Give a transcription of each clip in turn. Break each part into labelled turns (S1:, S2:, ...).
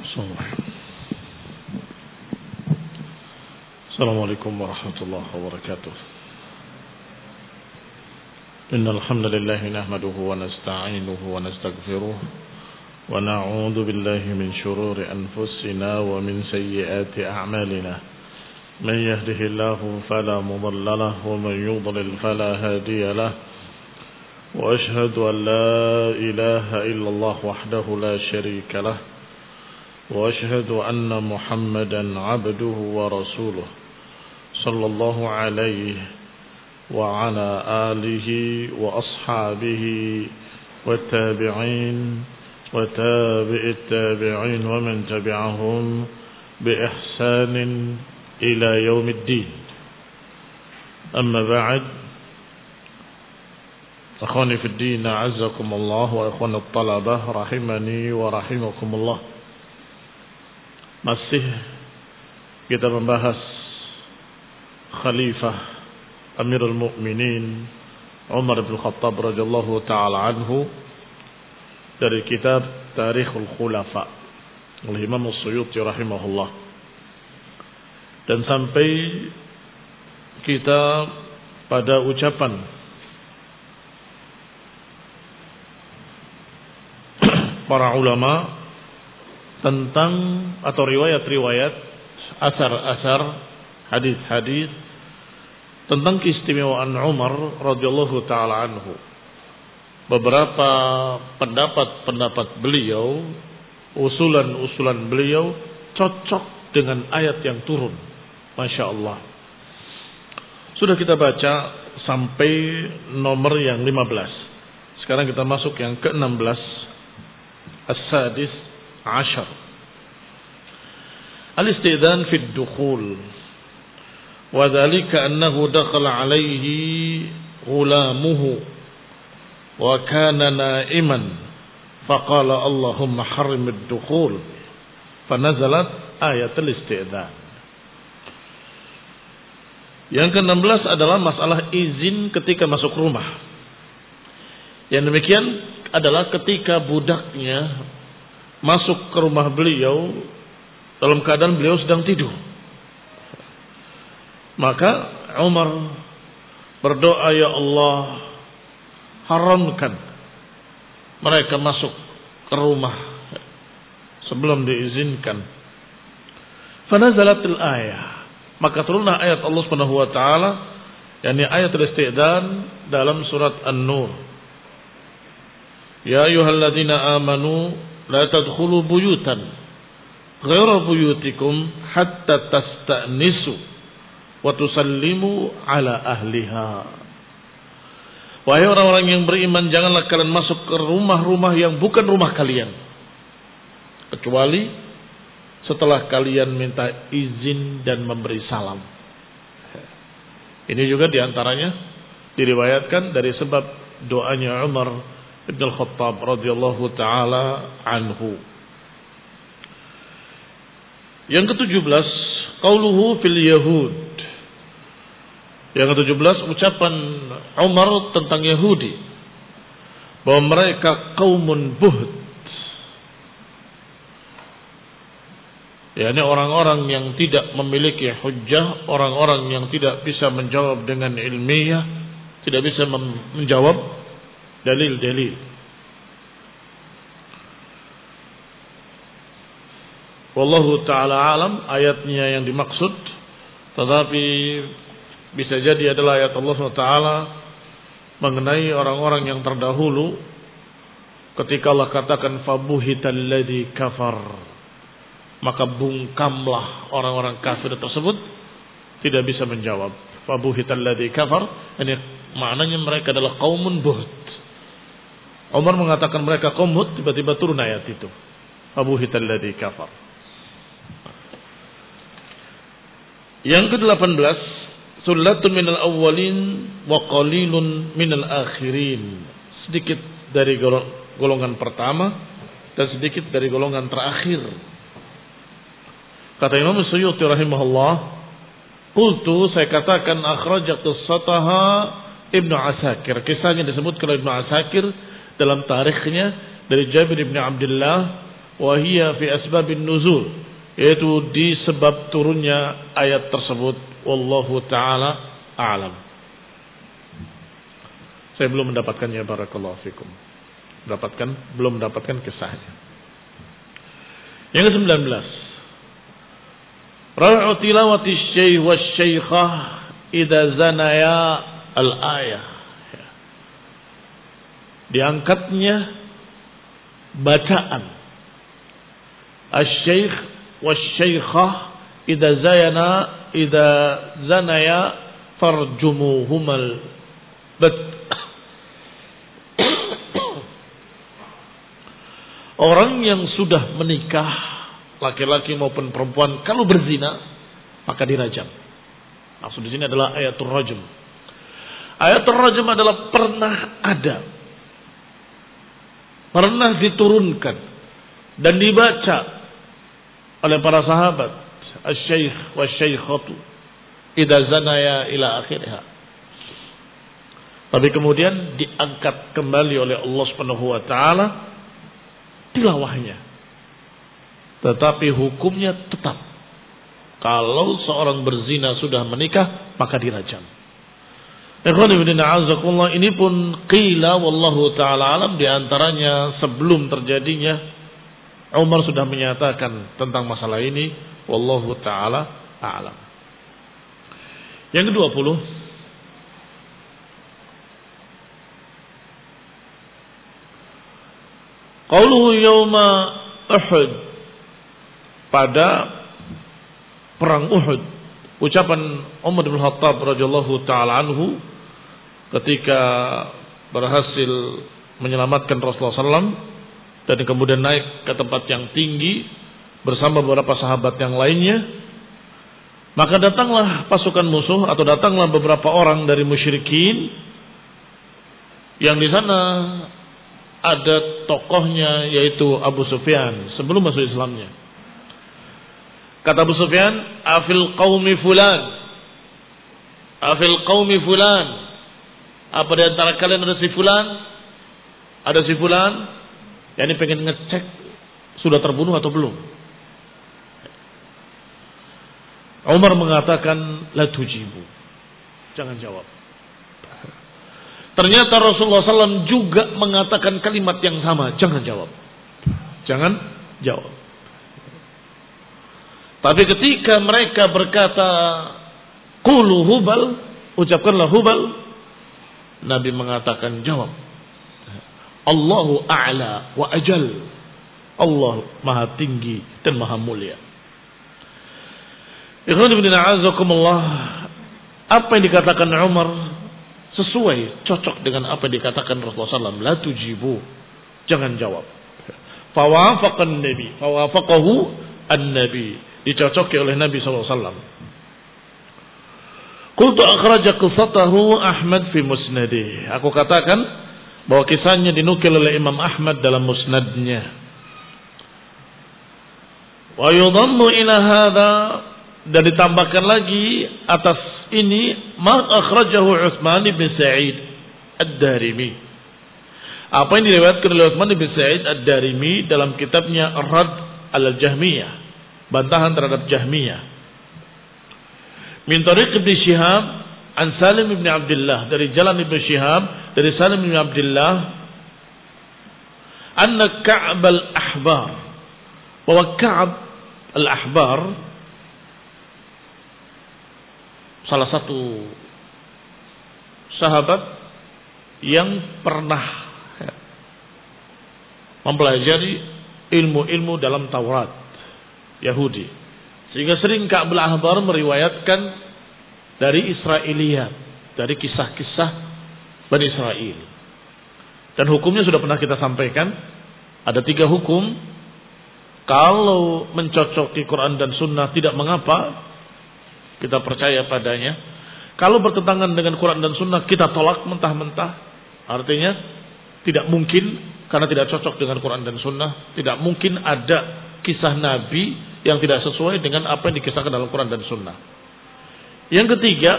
S1: Assalamualaikum warahmatullahi wabarakatuh. Innal hamdalillah nahmaduhu wa nasta'inuhu wa nastaghfiruh wa na'udzu billahi min shururi anfusina wa min sayyiati a'malina. Man yahdihillahu fala mudilla lahu wa man yudlil fala hadiya lahu. Wa ashhadu an la ilaha illallah wahdahu la sharika lahu. وأشهد أن محمدا عبده ورسوله صلى الله عليه وعلى آله وأصحابه والتابعين وتابع التابعين ومن تبعهم بإحسان إلى يوم الدين. أما بعد، أخواني في الدين أعزكم الله وأخواني الطلبة رحمني ورحمكم الله. Masih kita membahas Khalifah Amirul Mukminin Umar bin Khattab radhiyallahu taala anhu dari kitab Tarikhul Khulafa oleh Imam As-Suyuti rahimahullah, dan sampai kita pada ucapan para ulama tentang atau riwayat-riwayat, asar-asar, hadis-hadis tentang keistimewaan Umar radhiyallahu taala anhu. Beberapa pendapat-pendapat beliau, usulan-usulan beliau cocok dengan ayat yang turun. Masya Allah. Sudah kita baca sampai nomor yang 15. Sekarang kita masuk yang ke-16. As-sadis Ashar, al-istidhan fi ad-dukhul, wa dhalika annahu dakhala alayhi ghulamuhu wa kana na'iman faqala Allahumma harrim ad-dukhul fanazalat ayat al-istidhan. Yang ke-16 adalah masalah izin ketika masuk rumah. Yang demikian adalah ketika budaknya masuk ke rumah beliau dalam keadaan beliau sedang tidur. Maka Umar berdoa, ya Allah, haramkan mereka masuk ke rumah sebelum diizinkan. Fanazalatil ayah, maka turunlah ayat Allah Subhanahu wa taala, yakni ayat al-istidhan dalam surat An-Nur. Ya ayyuhalladzina amanu la tadkhulu buyutan ghaira buyutikum hatta tasta'nisu wa tusallimu ala ahliha. Wahai orang-orang yang beriman, janganlah kalian masuk ke rumah-rumah yang bukan rumah kalian kecuali setelah kalian minta izin dan memberi salam. Ini juga diantaranya diriwayatkan dari sebab doanya Umar Ibn Al-Khattab radhiyallahu ta'ala anhu. Yang ke-17, qauluhu fil yahud. Yang ke-17, ucapan Umar tentang Yahudi, bahwa mereka qaumun buhd, yakni orang-orang yang tidak memiliki hujjah, orang-orang yang tidak bisa menjawab dengan ilmiah, tidak bisa menjawab dalil-dalil. Wallahu ta'ala alam ayatnya yang dimaksud, tetapi bisa jadi adalah ayat Allah SWT mengenai orang-orang yang terdahulu, ketika Allah katakan fabuhital ladzi kafar, maka bungkamlah orang-orang kafir tersebut, tidak bisa menjawab. Fabuhital ladzi kafar, ini maknanya mereka adalah qaumun buhd. Umar mengatakan mereka kaum Hud, tiba-tiba turun ayat itu. Fabuhital ladzi kafar. Yang ke-18, sullatun minal awwalin wa qalilun minal akhirin. Sedikit dari golongan pertama dan sedikit dari golongan terakhir. Kata Imam Suyuti rahimahullah, qultu, saya katakan, akhrajat qissataha Ibnu Asakir. Kisahnya disebutkan oleh Ibnu Asakir dalam tarikhnya dari Jabir bin Abdullah wa hiya fi asbabin nuzul, yaitu di sebab turunnya ayat tersebut. Wallahu taala a'lam. Saya belum mendapatkannya, barakallahu fikum. Belum mendapatkan kisahnya. Yang ke-19. Ra'u tilawati syekh wa syekhah idza zanaya al-ayah. Diangkatnya bacaan asy-syekh wa syekhah idza zanaya farjumuhumal bat. Orang yang sudah menikah, laki-laki maupun perempuan, kalau berzina maka dirajam. Maksud di sini adalah ayatul rajm. Ayatul rajm adalah pernah ada, pernah diturunkan dan dibaca oleh para sahabat, asy-syekh wa syekhatu idza zanaya ila akhirha. Tapi kemudian diangkat kembali oleh Allah Subhanahu wa taala tilawahnya. Tetapi hukumnya tetap. Kalau seorang berzina sudah menikah, maka dirajam. Ini pun qila wallahu ta'ala alam, diantaranya sebelum terjadinya Umar sudah menyatakan tentang masalah ini. Wallahu ta'ala a'lam. Yang ke-20, qauluhu yawma Uhud, pada perang Uhud, ucapan Umar bin Khattab radhiyallahu taala anhu ketika berhasil menyelamatkan Rasulullah SAW dan kemudian naik ke tempat yang tinggi bersama beberapa sahabat yang lainnya, maka datanglah pasukan musuh atau datanglah beberapa orang dari musyrikin yang di sana ada tokohnya, yaitu Abu Sufyan sebelum masuk Islamnya. Kata Abu Sufyan, afil qaumi fulan, afil qaumi fulan, apa di antara kalian ada si fulan? Ada si fulan, yakni pengen ngecek sudah terbunuh atau belum. Umar mengatakan la tujibu, jangan jawab. Ternyata Rasulullah SAW juga mengatakan kalimat yang sama, jangan jawab. Jangan jawab. Tapi ketika mereka berkata qulu hubal, ucapkanlah hubal, Nabi mengatakan jawab. Allahu a'la wa ajal. Allah maha tinggi dan maha mulia. Ikhwan fillah azakumullah, apa yang dikatakan Umar sesuai, cocok dengan apa yang dikatakan Rasulullah SAW. La tujibu, jangan jawab. Fawafaqan Nabi, fawafaqahu an-Nabi, dicocoki oleh Nabi SAW. Qultu akhraja qissatahu Ahmad fi musnadih. Aku katakan bahwa kisahnya dinukil oleh Imam Ahmad dalam musnadnya. Wa yudhammu ila hadha, dan ditambahkan lagi atas ini ma akhrajahu Utsman bin Sa'id Ad-Darimi. Apa yang diriwayatkan oleh Utsman bin Sa'id Ad-Darimi dalam kitabnya Ar-Radd al-Jahmiyah, bantahan terhadap Jahmiyah. Min tariq Ibn Shihab an Salim bin Abdullah, dari jalan Ibn Shihab dari Salim bin Abdullah, anna Ka'b al-Ahbar, bahwa Ka'b al-Ahbar salah satu sahabat yang pernah mempelajari ilmu-ilmu dalam Taurat Yahudi, sehingga sering Ka'b al-Ahbar meriwayatkan dari Israiliyat, dari kisah-kisah Bani Israel. Dan hukumnya sudah pernah kita sampaikan, ada 3 hukum. Kalau mencocoki Quran dan Sunnah tidak mengapa, kita percaya padanya. Kalau bertentangan dengan Quran dan Sunnah, kita tolak mentah-mentah. Artinya tidak mungkin, karena tidak cocok dengan Quran dan Sunnah. Tidak mungkin ada kisah Nabi yang tidak sesuai dengan apa yang dikisahkan dalam Quran dan Sunnah. Yang ketiga,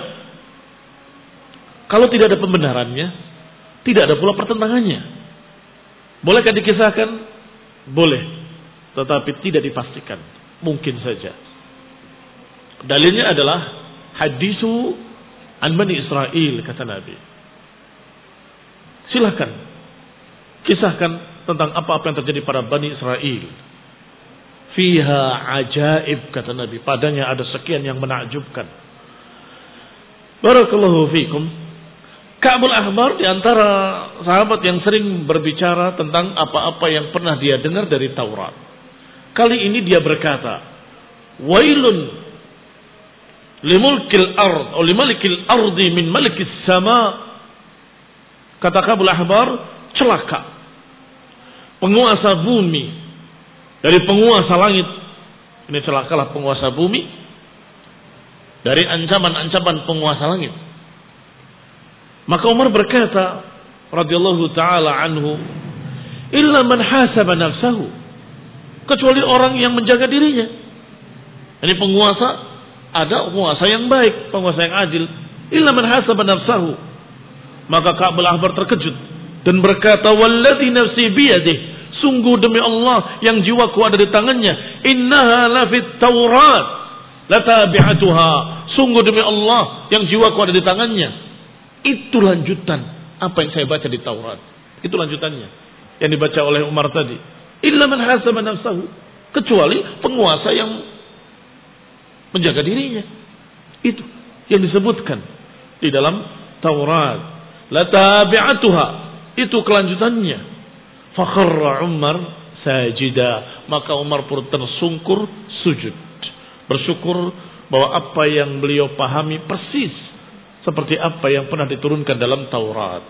S1: kalau tidak ada pembenarannya, tidak ada pula pertentangannya. Bolehkah dikisahkan? Boleh. tetapi tidak dipastikan. Mungkin saja. Dalilnya adalah hadisu an Bani Israel, kata Nabi. Silahkan kisahkan tentang apa-apa yang terjadi pada Bani Israel. Fiha ajaib, kata Nabi. Padanya ada sekian yang menakjubkan. Barakallahu fikum. Ka'bul Ahbar di antara sahabat yang sering berbicara tentang apa-apa yang pernah dia dengar dari Taurat. Kali ini dia berkata, Wailun limulkil ard atau limalikil ardi min malikis sama. Kata Ka'bul Ahbar, celaka penguasa bumi dari penguasa langit. Ini celakalah penguasa bumi dari ancaman-ancaman penguasa langit. Maka Umar berkata radhiyallahu taala anhu, illa man hasaba nafsahu, kecuali orang yang menjaga dirinya. Ini penguasa, ada penguasa yang baik, penguasa yang adil. Illa man hasaba nafsahu. Maka Ka'bul Ahbar terkejut dan berkata, walladzi nafsi biyadihi, sungguh demi Allah yang jiwaku ada di tangannya, innaha lafit Taurat latabi'atuha, sungguh demi Allah yang jiwaku ada di tangannya. Itu lanjutan apa yang saya baca di Taurat. Itu lanjutannya yang dibaca oleh Umar tadi. Illa man hasaba nafsahu, kecuali penguasa yang menjaga dirinya. Itu yang disebutkan di dalam Taurat. Latabi'atuha, itu kelanjutannya. Fakharra Umar sajida, maka Umar pun tersungkur sujud, bersyukur bahwa apa yang beliau pahami persis seperti apa yang pernah diturunkan dalam Taurat.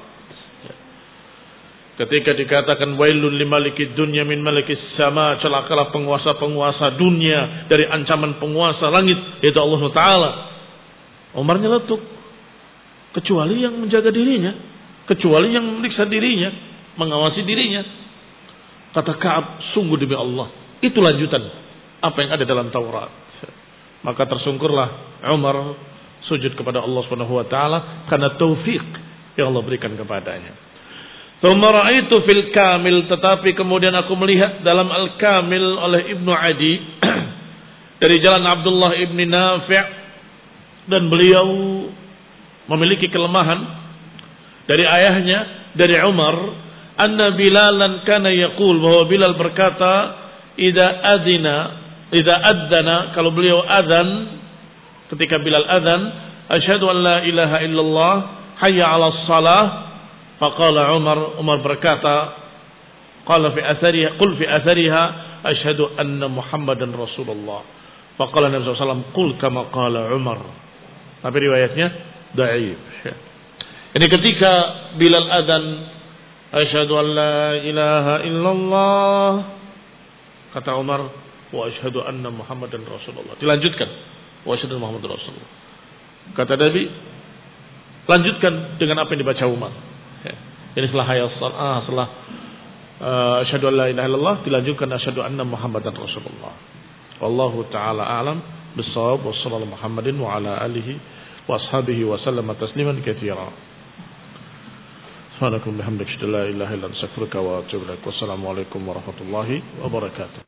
S1: Ketika dikatakan wailul limalikid dunya min malikis sama, celakalah penguasa-penguasa dunia dari ancaman penguasa langit, yaitu Allah Ta'ala. Umar nyeletuk, kecuali yang menjaga dirinya, kecuali yang memeriksa dirinya, mengawasi dirinya. Kata Ka'ab, sungguh demi Allah, itu lanjutan apa yang ada dalam Taurat. Maka tersungkurlah Umar sujud kepada Allah Subhanahu wa taala karena taufik yang Allah berikan kepadanya. Tsumma ra'aitu fil Kamil, tetapi kemudian aku melihat dalam Al-Kamil oleh Ibnu Adi dari jalan Abdullah ibni Nafi', dan beliau memiliki kelemahan dari ayahnya dari Umar, anna Bilalan kana yaqul, bahwa Bilal berkata, idza adzana, kalau beliau adzan, ketika Bilal adzan, asyhadu an la ilaha illallah hayya 'alas shalah, faqala Umar berkata, qala fi athariha, qul fi athariha asyhadu anna Muhammadan Rasulullah, faqala Nabi sallallahu alaihi wasallam qul kama qala Umar. Tapi riwayatnya dhaif. Ini ketika Bilal adzan, asyhadu an la ilaha illallah, kata Umar, wa asyhadu anna Muhammadan Rasulullah. Dilanjutkan, wa asyhadu anna Muhammadan Rasulullah. Kata Nabi, lanjutkan dengan apa yang dibaca Umar. Ini setelah asyhadu an la ilaha illallah, dilanjutkan asyhadu anna Muhammadan Rasulullah. Wallahu taala a'lam bis-shawab. Wassallallahu Muhammadin wa ala alihi wa ashabihi wa sallama tasliman katsira. Subhanallahi wa bihamdihi, la ilaha illa anta, astaghfiruka wa atubu ilaik. Wassalamu alaikum warahmatullahi wabarakatuh.